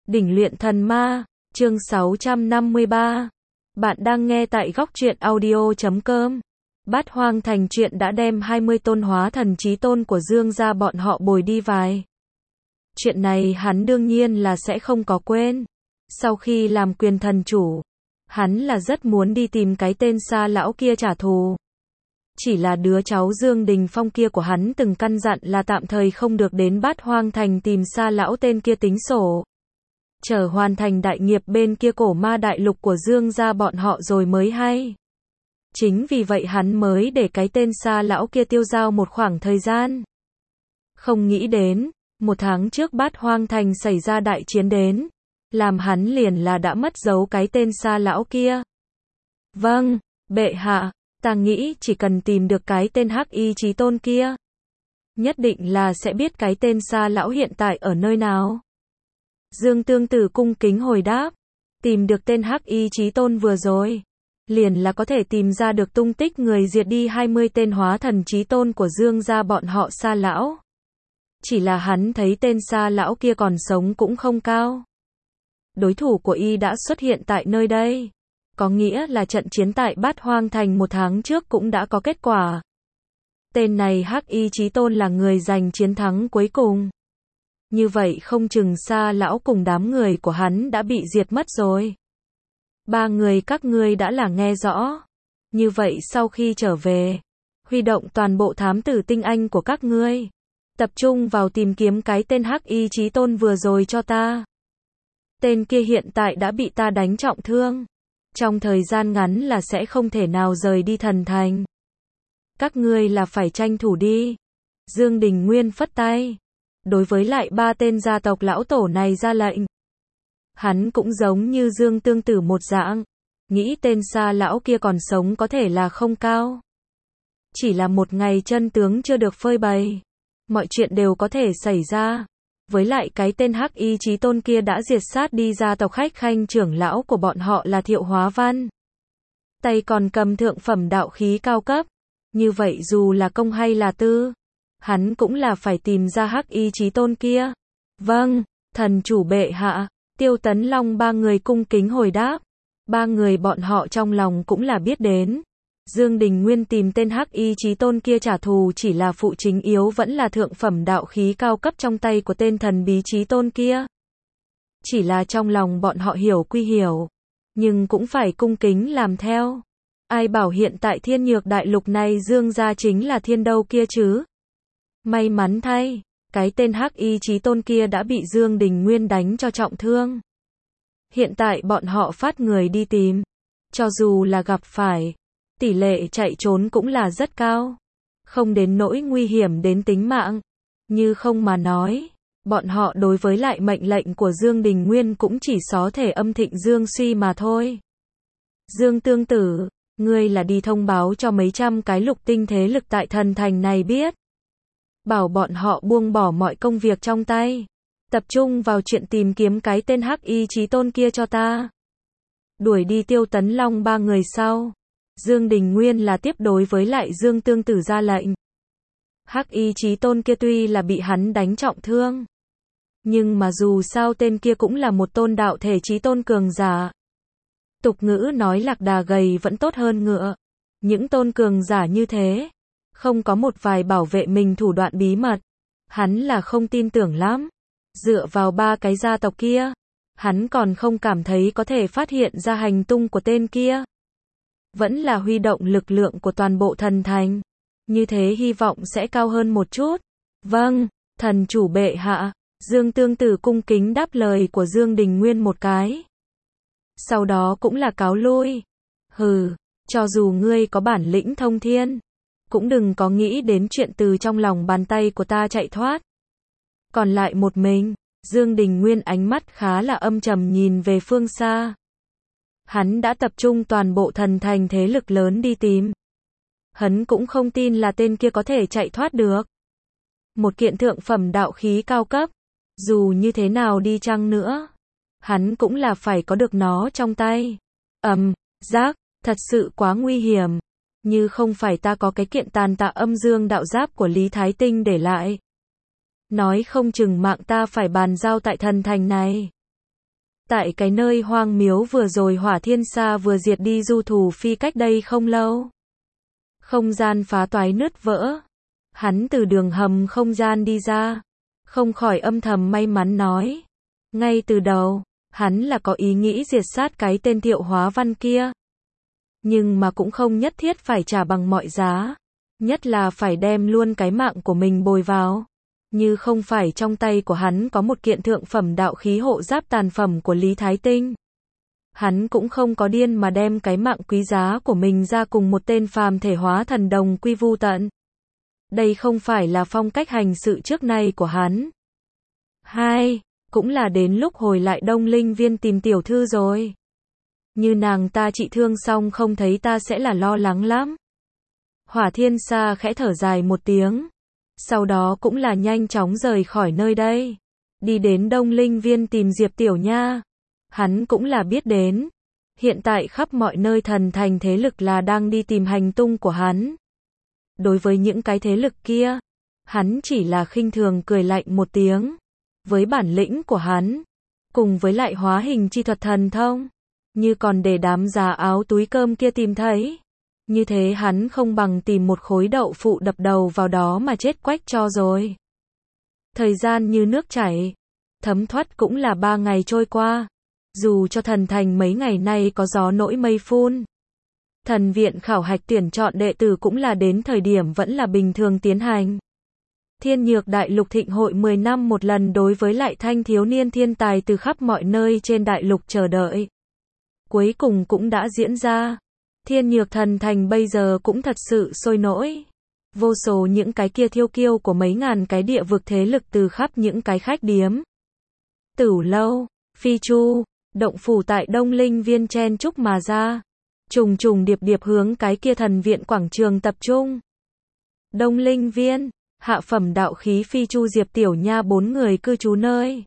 Đỉnh luyện thần ma, chương 653. Bạn đang nghe tại góc truyện audio.com. Bát Hoang Thành Truyện đã đem 20 tôn hóa thần chí tôn của Dương gia bọn họ bồi đi vài. Chuyện này hắn đương nhiên là sẽ không có quên. Sau khi làm quyền thần chủ, hắn là rất muốn đi tìm cái tên Sa lão kia trả thù. Chỉ là đứa cháu Dương Đình Phong kia của hắn từng căn dặn là tạm thời không được đến Bát Hoang Thành tìm Sa lão tên kia tính sổ. Chờ hoàn thành đại nghiệp bên kia cổ ma đại lục của Dương gia bọn họ rồi mới hay. Chính vì vậy hắn mới để cái tên Sa lão kia tiêu dao một khoảng thời gian. Không nghĩ đến, một tháng trước Bát Hoang Thành xảy ra đại chiến đến, làm hắn liền là đã mất dấu cái tên Sa lão kia. Vâng, bệ hạ, ta nghĩ chỉ cần tìm được cái tên Hắc Y Chí Tôn kia, nhất định là sẽ biết cái tên Sa lão hiện tại ở nơi nào. Dương Tương Tử cung kính hồi đáp, tìm được tên Hắc Y Chí Tôn vừa rồi, liền là có thể tìm ra được tung tích người diệt đi 20 tên hóa thần chí tôn của Dương gia bọn họ Sa lão. Chỉ là hắn thấy tên Sa lão kia còn sống cũng không cao. Đối thủ của y đã xuất hiện tại nơi đây. Có nghĩa là trận chiến tại Bát Hoang Thành một tháng trước cũng đã có kết quả. Tên này Hắc Y Chí Tôn là người giành chiến thắng cuối cùng. Như vậy không chừng Sa lão cùng đám người của hắn đã bị diệt mất rồi. Ba người các ngươi đã là nghe rõ. Như vậy sau khi trở về, huy động toàn bộ thám tử tinh anh của các ngươi, tập trung vào tìm kiếm cái tên Hắc Y Chí Tôn vừa rồi cho ta. Tên kia hiện tại đã bị ta đánh trọng thương. Trong thời gian ngắn là sẽ không thể nào rời đi thần thành. Các ngươi là phải tranh thủ đi. Dương Đình Nguyên phất tay. Đối với lại ba tên gia tộc lão tổ này ra lệnh. Hắn cũng giống như Dương Tương Tử một dạng. Nghĩ tên Sa lão kia còn sống có thể là không cao. Chỉ là một ngày chân tướng chưa được phơi bày. Mọi chuyện đều có thể xảy ra. Với lại cái tên Hắc Y Chí Tôn kia đã diệt sát đi gia tộc khách khanh trưởng lão của bọn họ là Thiệu Hóa Văn. Tay còn cầm thượng phẩm đạo khí cao cấp. Như vậy dù là công hay là tư, hắn cũng là phải tìm ra Hắc Y Chí Tôn kia. Vâng, thần chủ bệ hạ. Tiêu Tấn Long ba người cung kính hồi đáp. Ba người bọn họ trong lòng cũng là biết đến. Dương Đình Nguyên tìm tên Hắc Y Chí Tôn kia trả thù chỉ là phụ chính yếu vẫn là thượng phẩm đạo khí cao cấp trong tay của tên thần bí Chí Tôn kia. Chỉ là trong lòng bọn họ hiểu quy hiểu, nhưng cũng phải cung kính làm theo. Ai bảo hiện tại thiên nhược đại lục này Dương gia chính là thiên đâu kia chứ. May mắn thay, cái tên Hắc Y Chí Tôn kia đã bị Dương Đình Nguyên đánh cho trọng thương. Hiện tại bọn họ phát người đi tìm, cho dù là gặp phải, tỷ lệ chạy trốn cũng là rất cao. Không đến nỗi nguy hiểm đến tính mạng. Như không mà nói, bọn họ đối với lại mệnh lệnh của Dương Đình Nguyên cũng chỉ xó thể âm thịnh Dương suy mà thôi. Dương Tương Tử, ngươi là đi thông báo cho mấy trăm cái lục tinh thế lực tại thần thành này biết. Bảo bọn họ buông bỏ mọi công việc trong tay. Tập trung vào chuyện tìm kiếm cái tên Hắc Y Chí Tôn kia cho ta. Đuổi đi Tiêu Tấn Long ba người sau. Dương Đình Nguyên là tiếp đối với lại Dương Tương Tử ra lệnh. Hắc Y Chí Tôn kia tuy là bị hắn đánh trọng thương, nhưng mà dù sao tên kia cũng là một tôn đạo thể chí tôn cường giả. Tục ngữ nói lạc đà gầy vẫn tốt hơn ngựa. Những tôn cường giả như thế, không có một vài bảo vệ mình thủ đoạn bí mật, hắn là không tin tưởng lắm. Dựa vào ba cái gia tộc kia, hắn còn không cảm thấy có thể phát hiện ra hành tung của tên kia. Vẫn là huy động lực lượng của toàn bộ thần thành. Như thế hy vọng sẽ cao hơn một chút. Vâng, thần chủ bệ hạ. Dương Tương Tử cung kính đáp lời của Dương Đình Nguyên một cái. Sau đó cũng là cáo lui. Hừ, cho dù ngươi có bản lĩnh thông thiên, cũng đừng có nghĩ đến chuyện từ trong lòng bàn tay của ta chạy thoát. Còn lại một mình, Dương Đình Nguyên ánh mắt khá là âm trầm nhìn về phương xa. Hắn đã tập trung toàn bộ thần thành thế lực lớn đi tìm. Hắn cũng không tin là tên kia có thể chạy thoát được. Một kiện thượng phẩm đạo khí cao cấp, dù như thế nào đi chăng nữa, hắn cũng là phải có được nó trong tay. Giác, thật sự quá nguy hiểm. Như không phải ta có cái kiện tàn tạ âm dương đạo giáp của Lý Thái Tinh để lại, nói không chừng mạng ta phải bàn giao tại thần thành này. Tại cái nơi hoang miếu vừa rồi Hỏa Thiên Sa vừa diệt đi Du Thù Phi cách đây không lâu. Không gian phá toái nứt vỡ. Hắn từ đường hầm không gian đi ra. Không khỏi âm thầm may mắn nói. Ngay từ đầu, hắn là có ý nghĩ diệt sát cái tên Thiệu Hóa Văn kia. Nhưng mà cũng không nhất thiết phải trả bằng mọi giá. Nhất là phải đem luôn cái mạng của mình bồi vào. Như không phải trong tay của hắn có một kiện thượng phẩm đạo khí hộ giáp tàn phẩm của Lý Thái Tinh. Hắn cũng không có điên mà đem cái mạng quý giá của mình ra cùng một tên phàm thể hóa thần đồng quy vu tận. Đây không phải là phong cách hành sự trước nay của hắn. Hai, cũng là đến lúc hồi lại Đông Linh Viên tìm tiểu thư rồi. Như nàng ta trị thương xong không thấy ta sẽ là lo lắng lắm. Hỏa Thiên Sa khẽ thở dài một tiếng. Sau đó cũng là nhanh chóng rời khỏi nơi đây. Đi đến Đông Linh Viên tìm Diệp Tiểu Nha. Hắn cũng là biết đến. Hiện tại khắp mọi nơi thần thành thế lực là đang đi tìm hành tung của hắn. Đối với những cái thế lực kia, hắn chỉ là khinh thường cười lạnh một tiếng. Với bản lĩnh của hắn, cùng với lại hóa hình chi thuật thần thông, như còn để đám già áo túi cơm kia tìm thấy. Như thế hắn không bằng tìm một khối đậu phụ đập đầu vào đó mà chết quách cho rồi. Thời gian như nước chảy, thấm thoát cũng là 3 ngày trôi qua. Dù cho thần thành mấy ngày nay có gió nổi mây phun. Thần viện khảo hạch tuyển chọn đệ tử cũng là đến thời điểm vẫn là bình thường tiến hành. Thiên Nhược Đại Lục thịnh hội 10 năm một lần đối với lại thanh thiếu niên thiên tài từ khắp mọi nơi trên đại lục chờ đợi. Cuối cùng cũng đã diễn ra. Thiên Nhược Thần Thành bây giờ cũng thật sự sôi nổi. Vô số những cái kia thiêu kiêu của mấy ngàn cái địa vực thế lực từ khắp những cái khách điếm, Tửu lâu, Phi Chu, động phủ tại Đông Linh Viên chen chúc mà ra. Trùng trùng điệp điệp hướng cái kia thần viện quảng trường tập trung. Đông Linh Viên, hạ phẩm đạo khí Phi Chu Diệp Tiểu Nha 4 người cư trú nơi.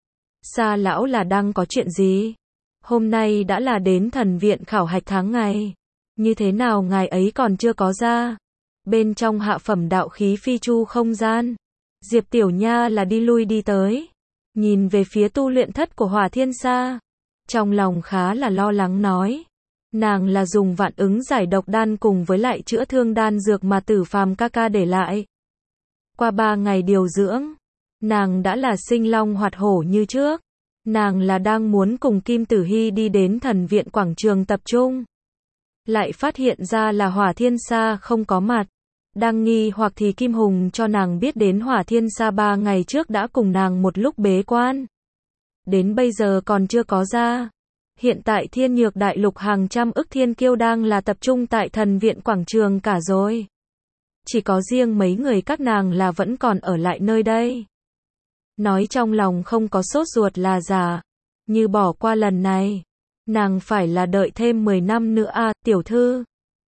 Sa lão là đang có chuyện gì? Hôm nay đã là đến thần viện khảo hạch tháng ngày. Như thế nào ngài ấy còn chưa có ra? Bên trong hạ phẩm đạo khí Phi Chu không gian, Diệp Tiểu Nha là đi lui đi tới. Nhìn về phía tu luyện thất của Hỏa Thiên Sa. Trong lòng khá là lo lắng nói. Nàng là dùng vạn ứng giải độc đan cùng với lại chữa thương đan dược mà Tử Phàm ca ca để lại. Qua 3 ngày điều dưỡng, nàng đã là sinh long hoạt hổ như trước. Nàng là đang muốn cùng Kim Tử Hy đi đến thần viện quảng trường tập trung. Lại phát hiện ra là Hỏa Thiên Sa không có mặt. Đang nghi hoặc thì Kim Hùng cho nàng biết đến Hỏa Thiên Sa 3 ngày trước đã cùng nàng một lúc bế quan. Đến bây giờ còn chưa có ra. Hiện tại Thiên Nhược Đại Lục hàng trăm ức thiên kiêu đang là tập trung tại thần viện quảng trường cả rồi. Chỉ có riêng mấy người các nàng là vẫn còn ở lại nơi đây. Nói trong lòng không có sốt ruột là giả. Như bỏ qua lần này, nàng phải là đợi thêm 10 năm nữa à, tiểu thư.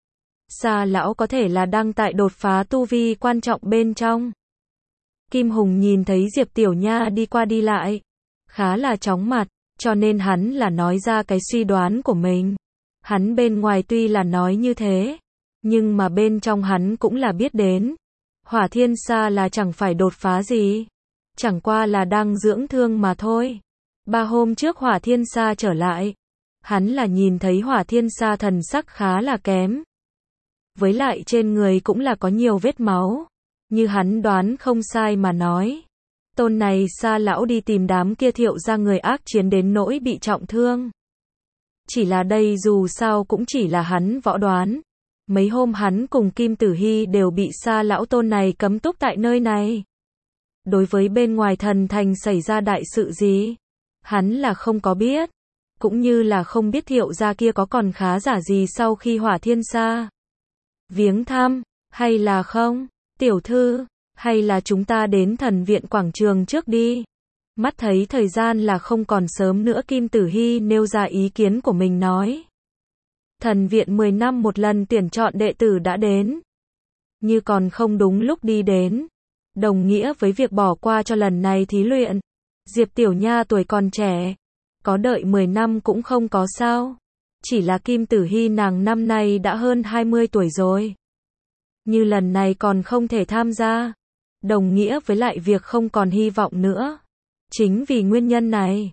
Sa lão có thể là đang tại đột phá tu vi quan trọng bên trong. Kim Hùng nhìn thấy Diệp Tiểu Nha đi qua đi lại, khá là chóng mặt, cho nên hắn là nói ra cái suy đoán của mình. Hắn bên ngoài tuy là nói như thế, nhưng mà bên trong hắn cũng là biết đến. Hỏa Thiên Sa là chẳng phải đột phá gì, chẳng qua là đang dưỡng thương mà thôi. 3 hôm trước Hỏa Thiên Sa trở lại, hắn là nhìn thấy Hỏa Thiên Sa thần sắc khá là kém. Với lại trên người cũng là có nhiều vết máu. Như hắn đoán không sai mà nói. Tôn này Sa lão đi tìm đám kia Thiệu ra người ác chiến đến nỗi bị trọng thương. Chỉ là đây dù sao cũng chỉ là hắn võ đoán. Mấy hôm hắn cùng Kim Tử Hy đều bị Sa lão tôn này cấm túc tại nơi này. Đối với bên ngoài thần thành xảy ra đại sự gì, hắn là không có biết. Cũng như là không biết Thiệu gia kia có còn khá giả gì sau khi Hỏa Thiên Sa viếng thăm, hay là không? Tiểu thư, hay là chúng ta đến thần viện quảng trường trước đi. Mắt thấy thời gian là không còn sớm nữa, Kim Tử Hy nêu ra ý kiến của mình nói. Thần viện 10 năm một lần tuyển chọn đệ tử đã đến. Như còn không đúng lúc đi đến, đồng nghĩa với việc bỏ qua cho lần này thí luyện. Diệp Tiểu Nha tuổi còn trẻ, có đợi 10 năm cũng không có sao. Chỉ là Kim Tử Hy nàng năm nay đã hơn 20 tuổi rồi. Như lần này còn không thể tham gia, đồng nghĩa với lại việc không còn hy vọng nữa. Chính vì nguyên nhân này,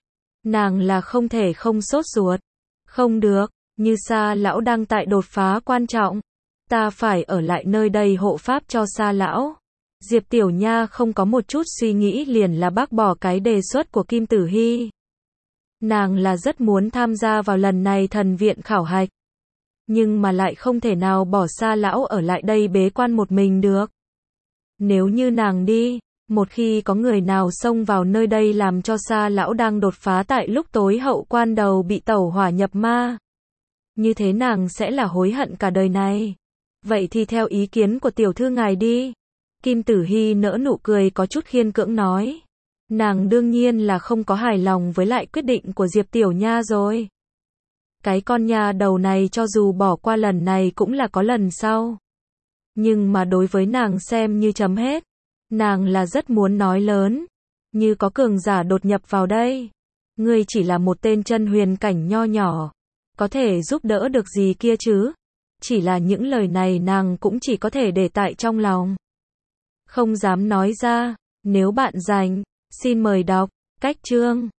Nàng là không thể không sốt ruột. Không được, Như Sa lão đang tại đột phá quan trọng. Ta phải ở lại nơi đây hộ pháp cho Sa lão. Diệp Tiểu Nha không có một chút suy nghĩ liền là bác bỏ cái đề xuất của Kim Tử Hy. Nàng là rất muốn tham gia vào lần này thần viện khảo hạch. Nhưng mà lại không thể nào bỏ Sa lão ở lại đây bế quan một mình được. Nếu như nàng đi, một khi có người nào xông vào nơi đây làm cho Sa lão đang đột phá tại lúc tối hậu quan đầu bị tẩu hỏa nhập ma. Như thế nàng sẽ là hối hận cả đời này. Vậy thì theo ý kiến của tiểu thư ngài đi. Kim Tử Hy nỡ nụ cười có chút khiên cưỡng nói. Nàng đương nhiên là không có hài lòng với lại quyết định của Diệp Tiểu Nha rồi. Cái con nhà đầu này cho dù bỏ qua lần này cũng là có lần sau. Nhưng mà đối với nàng xem như chấm hết. Nàng là rất muốn nói lớn. Như có cường giả đột nhập vào đây. Ngươi chỉ là một tên chân huyền cảnh nho nhỏ. Có thể giúp đỡ được gì kia chứ? Chỉ là những lời này nàng cũng chỉ có thể để tại trong lòng. Không dám nói ra. Nếu bạn rảnh, xin mời đọc. Cách chương